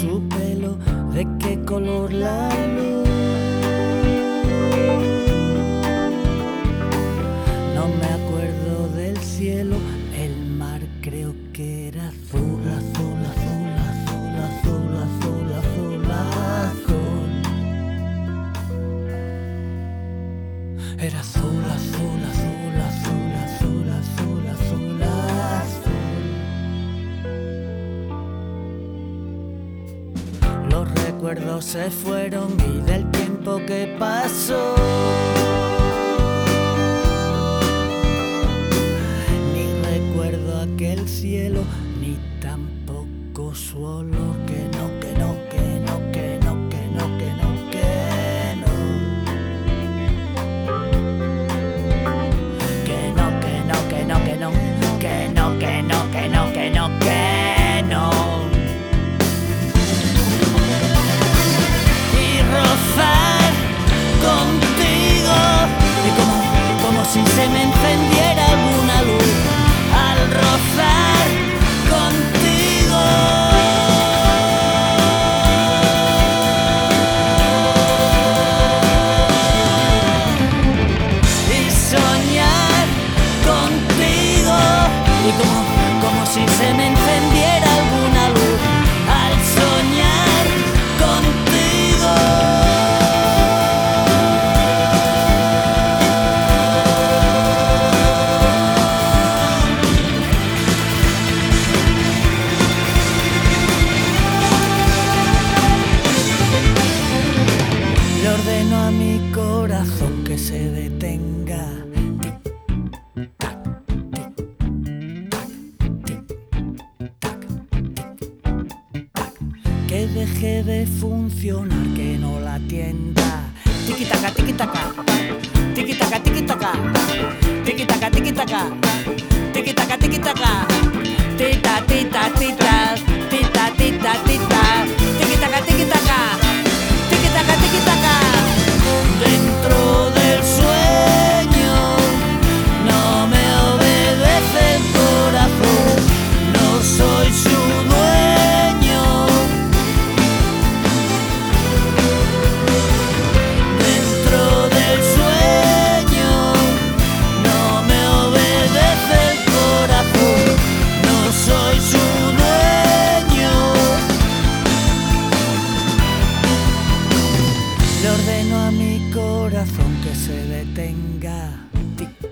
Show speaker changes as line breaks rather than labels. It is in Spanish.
su pelo, de qué color la luz. No me acuerdo del cielo, el mar creo que era azul, azul, azul, azul, azul, azul, azul, azul. Era azul, azul, azul, azul, azul, azul, azul, azul. Los recuerdos se fueron y del tiempo que pasó ni recuerdo aquel cielo, ni tampoco su olor. Que no, que no, que no, que no, que no, que no, que no. Que no, que no, que no, que no, que no, que no, que no, que no, que no. Y rozar contigo, y como si se me encendiera alguna luz al rozar contigo. Y soñar contigo, y como si se me encendiera alguna luz al soñar contigo. Le ordeno a mi corazón que se detenga. Tic-tac, tic-tac, tic-tac, tic-tac. Que deje de funcionar, que no la atienda. Tiki-taka, tiki-taka, tiki-taka, tiki-taka, tiki-taka, tiki-taka, tiki-taka, tiki-taka, tita, tita, tita, tita, tita, tita, tiki-taka, tiki-taka, tiki-taka, tiki-taka. Dentro del sueño no me obedece el corazón, no soy su dueño. Dentro del sueño no me obedece el corazón, no soy su dueño. Le ordeno a mi corazón que se detenga. Tic